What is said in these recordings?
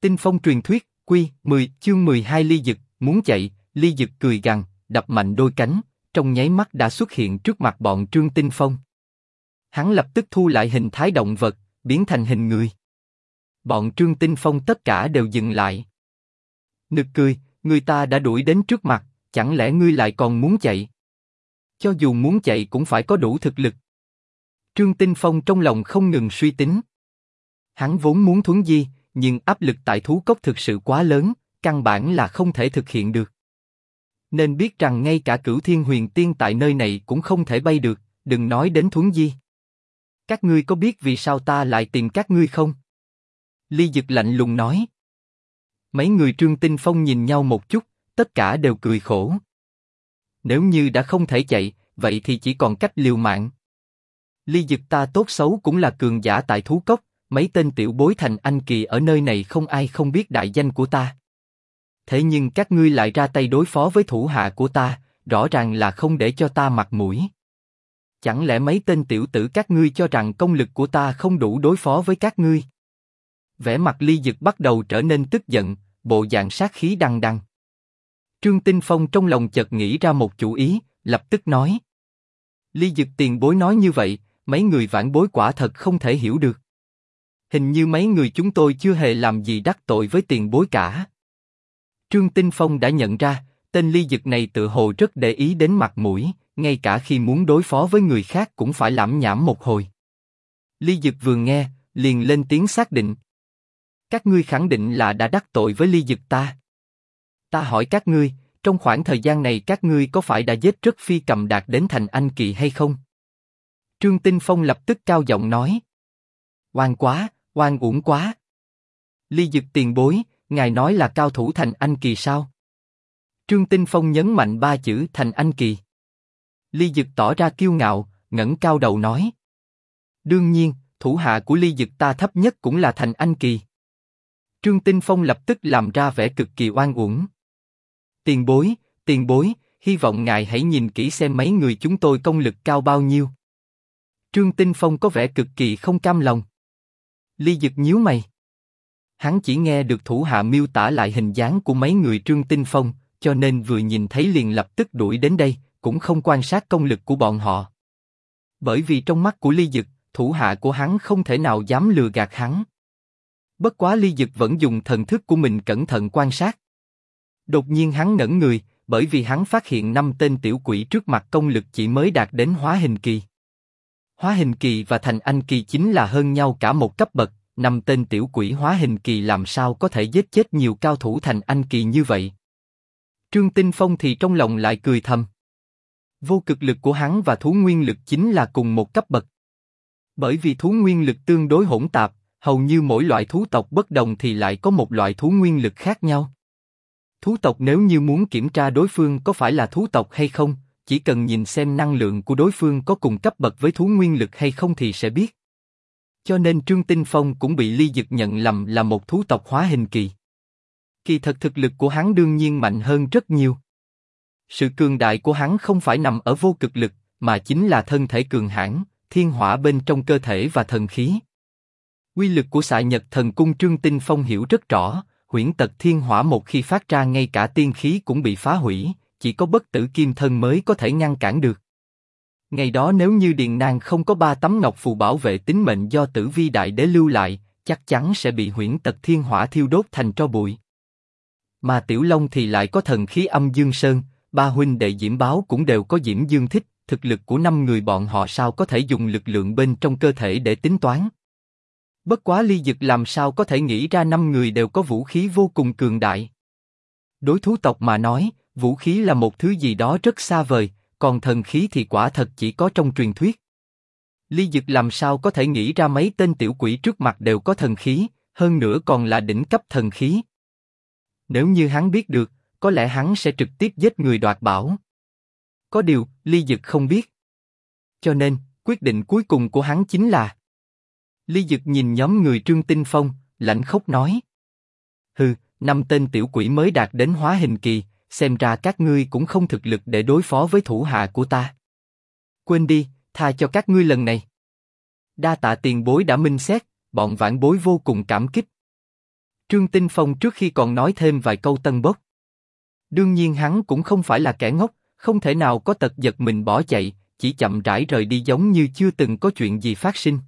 Tinh phong truyền thuyết, Quy 10, chương 12 Ly Dực, muốn chạy, Ly Dực cười gằn, đập mạnh đôi cánh, trong nháy mắt đã xuất hiện trước mặt bọn Trương Tinh Phong. Hắn lập tức thu lại hình thái động vật, biến thành hình người. Bọn Trương Tinh Phong tất cả đều dừng lại. Nực cười, người ta đã đuổi đến trước mặt, chẳng lẽ ngươi lại còn muốn chạy? Cho dù muốn chạy cũng phải có đủ thực lực. Trương Tinh Phong trong lòng không ngừng suy tính. Hắn vốn muốn thuấn di, nhưng áp lực tại thú cốc thực sự quá lớn, căn bản là không thể thực hiện được. Nên biết rằng ngay cả Cửu Thiên Huyền Tiên tại nơi này cũng không thể bay được, đừng nói đến thuấn di. Các ngươi có biết vì sao ta lại tìm các ngươi không? Ly Dực lạnh lùng nói. Mấy người Trương Tinh Phong nhìn nhau một chút, tất cả đều cười khổ. Nếu như đã không thể chạy, vậy thì chỉ còn cách liều mạng. Ly Dực ta tốt xấu cũng là cường giả tại thú cốc, mấy tên tiểu bối thành anh kỳ ở nơi này không ai không biết đại danh của ta. Thế nhưng các ngươi lại ra tay đối phó với thủ hạ của ta, rõ ràng là không để cho ta mặt mũi. Chẳng lẽ mấy tên tiểu tử các ngươi cho rằng công lực của ta không đủ đối phó với các ngươi? Vẻ mặt Ly Dực bắt đầu trở nên tức giận, bộ dạng sát khí đằng đằng. Trương Tinh Phong trong lòng chợt nghĩ ra một chủ ý, lập tức nói. Ly Dực tiền bối nói như vậy, mấy người vãn bối quả thật không thể hiểu được. Hình như mấy người chúng tôi chưa hề làm gì đắc tội với tiền bối cả. Trương Tinh Phong đã nhận ra, tên Ly Dực này tự hồ rất để ý đến mặt mũi, ngay cả khi muốn đối phó với người khác cũng phải lảm nhảm một hồi. Ly Dực vừa nghe, liền lên tiếng xác định. Các ngươi khẳng định là đã đắc tội với Ly Dực ta. Ta hỏi các ngươi, trong khoảng thời gian này các ngươi có phải đã giết rất phi cầm đạt đến thành anh kỳ hay không? Trương Tinh Phong lập tức cao giọng nói. Oan quá, oan uổng quá. Ly Dực tiền bối, ngài nói là cao thủ thành anh kỳ sao? Trương Tinh Phong nhấn mạnh ba chữ thành anh kỳ. Ly Dực tỏ ra kiêu ngạo, ngẩng cao đầu nói. Đương nhiên, thủ hạ của Ly Dực ta thấp nhất cũng là thành anh kỳ. Trương Tinh Phong lập tức làm ra vẻ cực kỳ oan uổng. Tiền bối, hy vọng ngài hãy nhìn kỹ xem mấy người chúng tôi công lực cao bao nhiêu. Trương Tinh Phong có vẻ cực kỳ không cam lòng. Ly Dực nhíu mày. Hắn chỉ nghe được thủ hạ miêu tả lại hình dáng của mấy người Trương Tinh Phong, cho nên vừa nhìn thấy liền lập tức đuổi đến đây, cũng không quan sát công lực của bọn họ. Bởi vì trong mắt của Ly Dực, thủ hạ của hắn không thể nào dám lừa gạt hắn. Bất quá Ly Dực vẫn dùng thần thức của mình cẩn thận quan sát. Đột nhiên hắn ngẩn người, bởi vì hắn phát hiện 5 tên tiểu quỷ trước mặt công lực chỉ mới đạt đến hóa hình kỳ. Hóa hình kỳ và thành anh kỳ chính là hơn nhau cả một cấp bậc, 5 tên tiểu quỷ hóa hình kỳ làm sao có thể giết chết nhiều cao thủ thành anh kỳ như vậy? Trương Tinh Phong thì trong lòng lại cười thầm. Vô cực lực của hắn và thú nguyên lực chính là cùng một cấp bậc. Bởi vì thú nguyên lực tương đối hỗn tạp, hầu như mỗi loại thú tộc bất đồng thì lại có một loại thú nguyên lực khác nhau. Thú tộc nếu như muốn kiểm tra đối phương có phải là thú tộc hay không, chỉ cần nhìn xem năng lượng của đối phương có cùng cấp bậc với thú nguyên lực hay không thì sẽ biết. Cho nên Trương Tinh Phong cũng bị Ly Dực nhận lầm là một thú tộc hóa hình kỳ. Kỳ thật thực lực của hắn đương nhiên mạnh hơn rất nhiều. Sự cường đại của hắn không phải nằm ở vô cực lực, mà chính là thân thể cường hãn, thiên hỏa bên trong cơ thể và thần khí. Quy lực của Xạ Nhật Thần Cung Trương Tinh Phong hiểu rất rõ, huyễn tật thiên hỏa một khi phát ra ngay cả tiên khí cũng bị phá hủy, chỉ có bất tử kim thân mới có thể ngăn cản được. Ngày đó nếu như Điền Nang không có 3 tấm ngọc phù bảo vệ tính mệnh do Tử Vi Đại Đế lưu lại, chắc chắn sẽ bị huyễn tật thiên hỏa thiêu đốt thành tro bụi. Mà Tiểu Long thì lại có thần khí âm dương sơn, 3 huynh đệ Diễm Báo cũng đều có Diễm Dương Thích, thực lực của 5 người bọn họ sao có thể dùng lực lượng bên trong cơ thể để tính toán. Bất quá Ly Dực làm sao có thể nghĩ ra 5 người đều có vũ khí vô cùng cường đại. Đối thú tộc mà nói, vũ khí là một thứ gì đó rất xa vời, còn thần khí thì quả thật chỉ có trong truyền thuyết. Ly Dực làm sao có thể nghĩ ra mấy tên tiểu quỷ trước mặt đều có thần khí, hơn nữa còn là đỉnh cấp thần khí. Nếu như hắn biết được, có lẽ hắn sẽ trực tiếp giết người đoạt bảo. Có điều, Ly Dực không biết. Cho nên, quyết định cuối cùng của hắn chính là... Ly Dực nhìn nhóm người Trương Tinh Phong, lạnh khốc nói. Hừ, 5 tên tiểu quỷ mới đạt đến hóa hình kỳ, xem ra các ngươi cũng không thực lực để đối phó với thủ hạ của ta. Quên đi, tha cho các ngươi lần này. Đa tạ tiền bối đã minh xét, bọn vãn bối vô cùng cảm kích. Trương Tinh Phong trước khi còn nói thêm vài câu tân bốc. Đương nhiên hắn cũng không phải là kẻ ngốc, không thể nào có tật giật mình bỏ chạy, chỉ chậm rãi rời đi giống như chưa từng có chuyện gì phát sinh.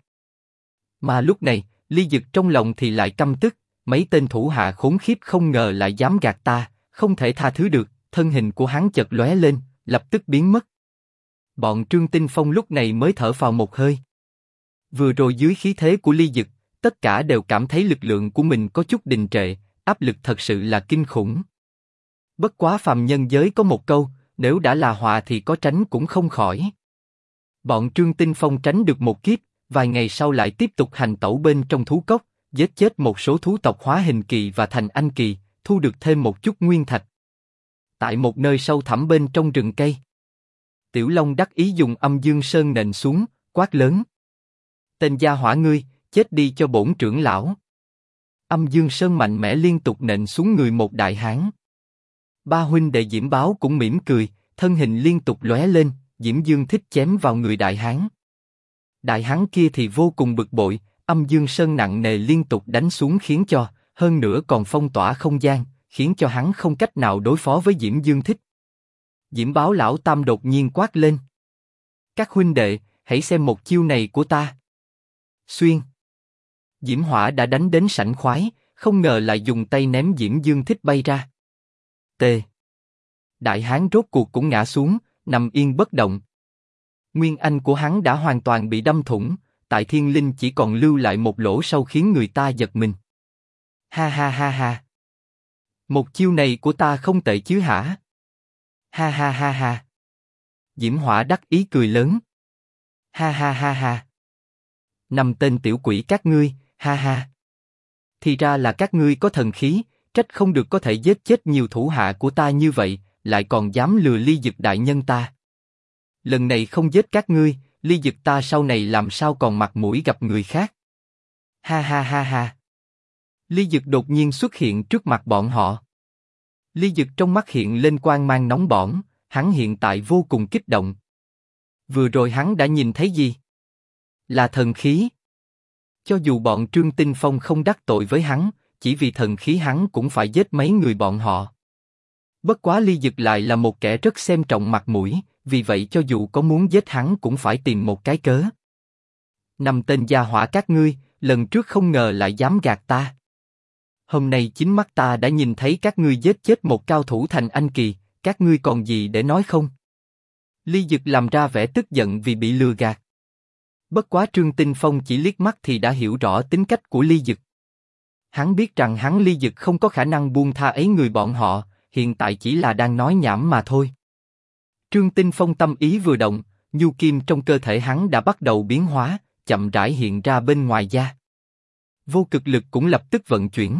Mà lúc này, Ly Dực trong lòng thì lại căm tức, mấy tên thủ hạ khốn khiếp không ngờ lại dám gạt ta, không thể tha thứ được, thân hình của hắn chợt lóe lên, lập tức biến mất. Bọn Trương Tinh Phong lúc này mới thở phào một hơi. Vừa rồi dưới khí thế của Ly Dực, tất cả đều cảm thấy lực lượng của mình có chút đình trệ, áp lực thật sự là kinh khủng. Bất quá phàm nhân giới có một câu, nếu đã là họa thì có tránh cũng không khỏi. Bọn Trương Tinh Phong tránh được một kiếp, vài ngày sau lại tiếp tục hành tẩu bên trong thú cốc, giết chết một số thú tộc hóa hình kỳ và thành anh kỳ, thu được thêm một chút nguyên thạch. Tại một nơi sâu thẳm bên trong rừng cây, Tiểu Long đắc ý dùng Âm Dương Sơn nện xuống, quát lớn: "Tên gia hỏa ngươi, chết đi cho bổn trưởng lão!" Âm Dương Sơn mạnh mẽ liên tục nện xuống người một đại hán. Ba huynh đệ Diễm Báo cũng mỉm cười, thân hình liên tục lóe lên, Diễm Dương Thích chém vào người đại hán. Đại hán kia thì vô cùng bực bội, Âm Dương Sơn nặng nề liên tục đánh xuống khiến cho, hơn nữa còn phong tỏa không gian, khiến cho hắn không cách nào đối phó với Diễm Dương Thích. Diễm Báo lão tam đột nhiên quát lên: "Các huynh đệ, hãy xem một chiêu này của ta!" Xuyên. Diễm Hỏa đã đánh đến sảng khoái, không ngờ lại dùng tay ném Diễm Dương Thích bay ra. T. Đại hán rốt cuộc cũng ngã xuống, nằm yên bất động. Nguyên anh của hắn đã hoàn toàn bị đâm thủng, tại thiên linh chỉ còn lưu lại một lỗ sâu khiến người ta giật mình. Ha ha ha ha. Một chiêu này của ta không tệ chứ hả? Ha ha ha ha. Diễm Hỏa đắc ý cười lớn. Ha ha ha ha. Năm tên tiểu quỷ các ngươi, ha ha. Thì ra là các ngươi có thần khí, trách không được có thể giết chết nhiều thủ hạ của ta như vậy, lại còn dám lừa Ly Dực đại nhân ta. Lần này không giết các ngươi, Ly Dực ta sau này làm sao còn mặt mũi gặp người khác. Ha ha ha ha. Ly Dực đột nhiên xuất hiện trước mặt bọn họ. Ly Dực trong mắt hiện lên quang mang nóng bỏng, hắn hiện tại vô cùng kích động. Vừa rồi hắn đã nhìn thấy gì? Là thần khí. Cho dù bọn Trương Tinh Phong không đắc tội với hắn, chỉ vì thần khí hắn cũng phải giết mấy người bọn họ. Bất quá Ly Dực lại là một kẻ rất xem trọng mặt mũi, vì vậy cho dù có muốn giết hắn cũng phải tìm một cái cớ. Năm tên gia hỏa các ngươi, lần trước không ngờ lại dám gạt ta. Hôm nay chính mắt ta đã nhìn thấy các ngươi giết chết một cao thủ thành anh kỳ, các ngươi còn gì để nói không? Ly Dực làm ra vẻ tức giận vì bị lừa gạt. Bất quá Trương Tinh Phong chỉ liếc mắt thì đã hiểu rõ tính cách của Ly Dực. Hắn biết rằng hắn Ly Dực không có khả năng buông tha ấy người bọn họ, hiện tại chỉ là đang nói nhảm mà thôi. Trương Tinh Phong tâm ý vừa động, nhu kim trong cơ thể hắn đã bắt đầu biến hóa, chậm rãi hiện ra bên ngoài da. Vô cực lực cũng lập tức vận chuyển.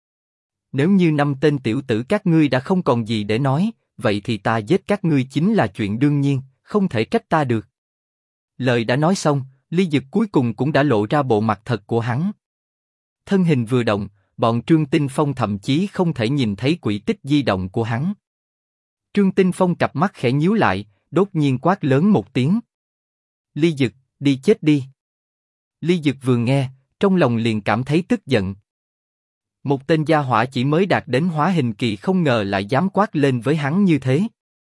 Nếu như năm tên tiểu tử các ngươi đã không còn gì để nói, vậy thì ta giết các ngươi chính là chuyện đương nhiên, không thể trách ta được. Lời đã nói xong, Ly Dực cuối cùng cũng đã lộ ra bộ mặt thật của hắn. Thân hình vừa động, bọn Trương Tinh Phong thậm chí không thể nhìn thấy quỹ tích di động của hắn. Trương Tinh Phong cặp mắt khẽ nhíu lại, đột nhiên quát lớn một tiếng. Ly Dực, đi chết đi. Ly Dực vừa nghe, trong lòng liền cảm thấy tức giận. Một tên gia hỏa chỉ mới đạt đến hóa hình kỳ không ngờ lại dám quát lên với hắn như thế.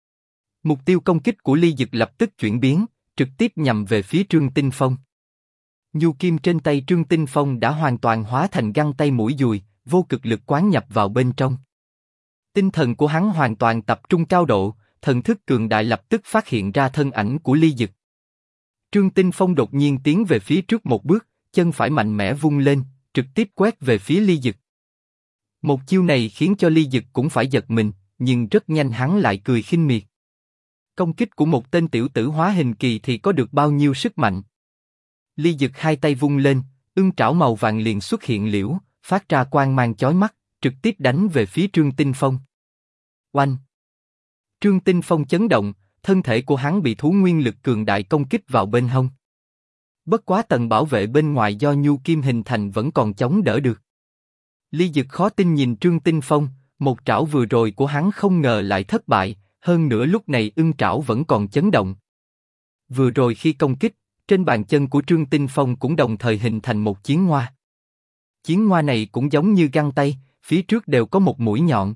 Mục tiêu công kích của Ly Dực lập tức chuyển biến, trực tiếp nhằm về phía Trương Tinh Phong. Nhu kim trên tay Trương Tinh Phong đã hoàn toàn hóa thành găng tay mũi dùi, vô cực lực quán nhập vào bên trong. Tinh thần của hắn hoàn toàn tập trung cao độ, thần thức cường đại lập tức phát hiện ra thân ảnh của Ly Dực. Trương Tinh Phong đột nhiên tiến về phía trước một bước, chân phải mạnh mẽ vung lên, trực tiếp quét về phía Ly Dực. Một chiêu này khiến cho Ly Dực cũng phải giật mình, nhưng rất nhanh hắn lại cười khinh miệt. Công kích của một tên tiểu tử hóa hình kỳ thì có được bao nhiêu sức mạnh? Ly Dực hai tay vung lên, ưng trảo màu vàng liền xuất hiện liễu, phát ra quang mang chói mắt, trực tiếp đánh về phía Trương Tinh Phong. Oanh! Trương Tinh Phong chấn động, thân thể của hắn bị thú nguyên lực cường đại công kích vào bên hông. Bất quá tầng bảo vệ bên ngoài do nhu kim hình thành vẫn còn chống đỡ được. Ly Dực khó tin nhìn Trương Tinh Phong, một trảo vừa rồi của hắn không ngờ lại thất bại, hơn nữa lúc này ưng trảo vẫn còn chấn động. Vừa rồi khi công kích, trên bàn chân của Trương Tinh Phong cũng đồng thời hình thành một chiến hoa. Chiến hoa này cũng giống như găng tay, phía trước đều có một mũi nhọn.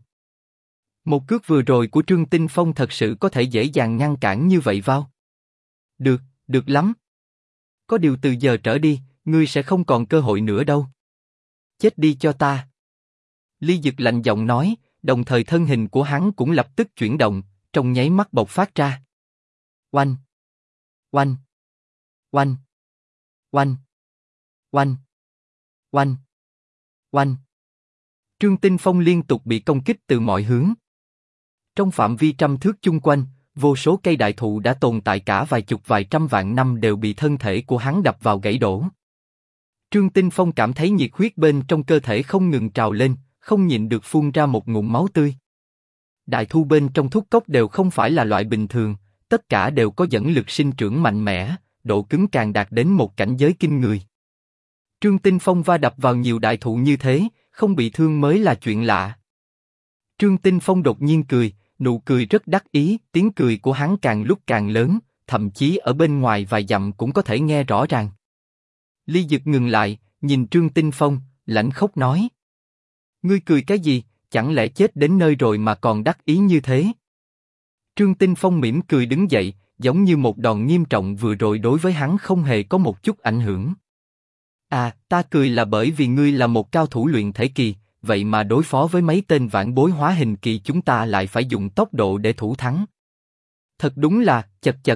Một cước vừa rồi của Trương Tinh Phong thật sự có thể dễ dàng ngăn cản như vậy vào? Được, được lắm. Có điều từ giờ trở đi, ngươi sẽ không còn cơ hội nữa đâu. Chết đi cho ta. Ly Dực lạnh giọng nói, đồng thời thân hình của hắn cũng lập tức chuyển động, trong nháy mắt bộc phát ra. Oanh! Oanh! Oanh! Oanh! Oanh! Oanh! Oanh! Trương Tinh Phong liên tục bị công kích từ mọi hướng. Trong phạm vi trăm thước chung quanh, vô số cây đại thụ đã tồn tại cả vài chục vài trăm vạn năm đều bị thân thể của hắn đập vào gãy đổ. Trương Tinh Phong cảm thấy nhiệt huyết bên trong cơ thể không ngừng trào lên, không nhịn được phun ra một ngụm máu tươi. Đại thụ bên trong thúc cốc đều không phải là loại bình thường, tất cả đều có dẫn lực sinh trưởng mạnh mẽ, độ cứng càng đạt đến một cảnh giới kinh người. Trương Tinh Phong va đập vào nhiều đại thụ như thế, không bị thương mới là chuyện lạ. Trương Tinh Phong đột nhiên cười, nụ cười rất đắc ý, tiếng cười của hắn càng lúc càng lớn, thậm chí ở bên ngoài vài dặm cũng có thể nghe rõ ràng. Ly Dực ngừng lại, nhìn Trương Tinh Phong, lãnh khốc nói: Ngươi cười cái gì, chẳng lẽ chết đến nơi rồi mà còn đắc ý như thế? Trương Tinh Phong mỉm cười đứng dậy, giống như một đòn nghiêm trọng vừa rồi đối với hắn không hề có một chút ảnh hưởng. À, ta cười là bởi vì ngươi là một cao thủ luyện thể kỳ, vậy mà đối phó với mấy tên vãn bối hóa hình kỳ chúng ta lại phải dùng tốc độ để thủ thắng. Thật đúng là, chật chật.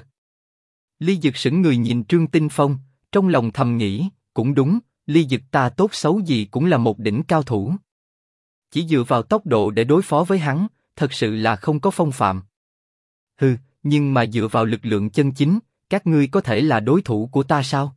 Ly Dực sững người nhìn Trương Tinh Phong, trong lòng thầm nghĩ, cũng đúng, Ly Dực ta tốt xấu gì cũng là một đỉnh cao thủ. Chỉ dựa vào tốc độ để đối phó với hắn, thật sự là không có phong phạm. Hừ, nhưng mà dựa vào lực lượng chân chính, các ngươi có thể là đối thủ của ta sao?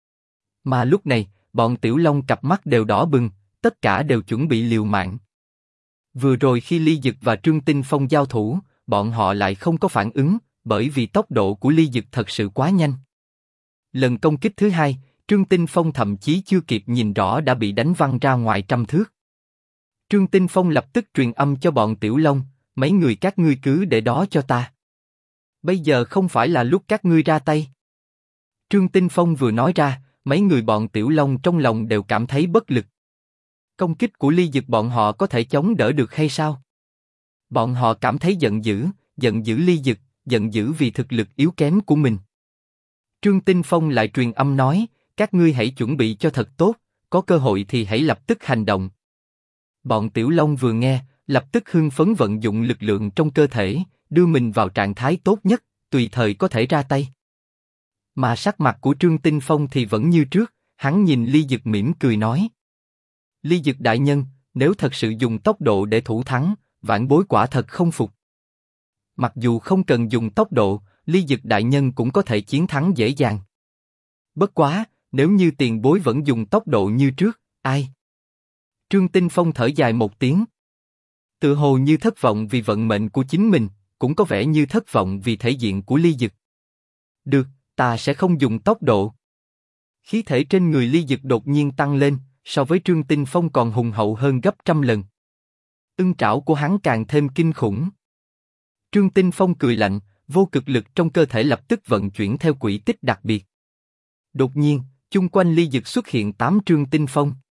Mà lúc này, bọn Tiểu Long cặp mắt đều đỏ bừng, tất cả đều chuẩn bị liều mạng. Vừa rồi khi Ly Dực và Trương Tinh Phong giao thủ, bọn họ lại không có phản ứng, bởi vì tốc độ của Ly Dực thật sự quá nhanh. Lần công kích thứ hai, Trương Tinh Phong thậm chí chưa kịp nhìn rõ đã bị đánh văng ra ngoài trăm thước. Trương Tinh Phong lập tức truyền âm cho bọn Tiểu Long, mấy người các ngươi cứ để đó cho ta. Bây giờ không phải là lúc các ngươi ra tay. Trương Tinh Phong vừa nói ra, mấy người bọn Tiểu Long trong lòng đều cảm thấy bất lực. Công kích của Ly Dực bọn họ có thể chống đỡ được hay sao? Bọn họ cảm thấy giận dữ Ly Dực, giận dữ vì thực lực yếu kém của mình. Trương Tinh Phong lại truyền âm nói, các ngươi hãy chuẩn bị cho thật tốt, có cơ hội thì hãy lập tức hành động. Bọn Tiểu Long vừa nghe, lập tức hưng phấn vận dụng lực lượng trong cơ thể, đưa mình vào trạng thái tốt nhất, tùy thời có thể ra tay. Mà sắc mặt của Trương Tinh Phong thì vẫn như trước, hắn nhìn Ly Dực mỉm cười nói: Ly Dực đại nhân, nếu thật sự dùng tốc độ để thủ thắng, vãn bối quả thật không phục. Mặc dù không cần dùng tốc độ, Ly Dực đại nhân cũng có thể chiến thắng dễ dàng. Bất quá, nếu như tiền bối vẫn dùng tốc độ như trước, ai? Trương Tinh Phong thở dài một tiếng. Tự hồ như thất vọng vì vận mệnh của chính mình, cũng có vẻ như thất vọng vì thể diện của Ly Dực. Được, ta sẽ không dùng tốc độ. Khí thể trên người Ly Dực đột nhiên tăng lên, so với Trương Tinh Phong còn hùng hậu hơn gấp trăm lần. Ưng trảo của hắn càng thêm kinh khủng. Trương Tinh Phong cười lạnh, vô cực lực trong cơ thể lập tức vận chuyển theo quỹ tích đặc biệt. Đột nhiên, chung quanh Ly Dực xuất hiện 8 Trương Tinh Phong.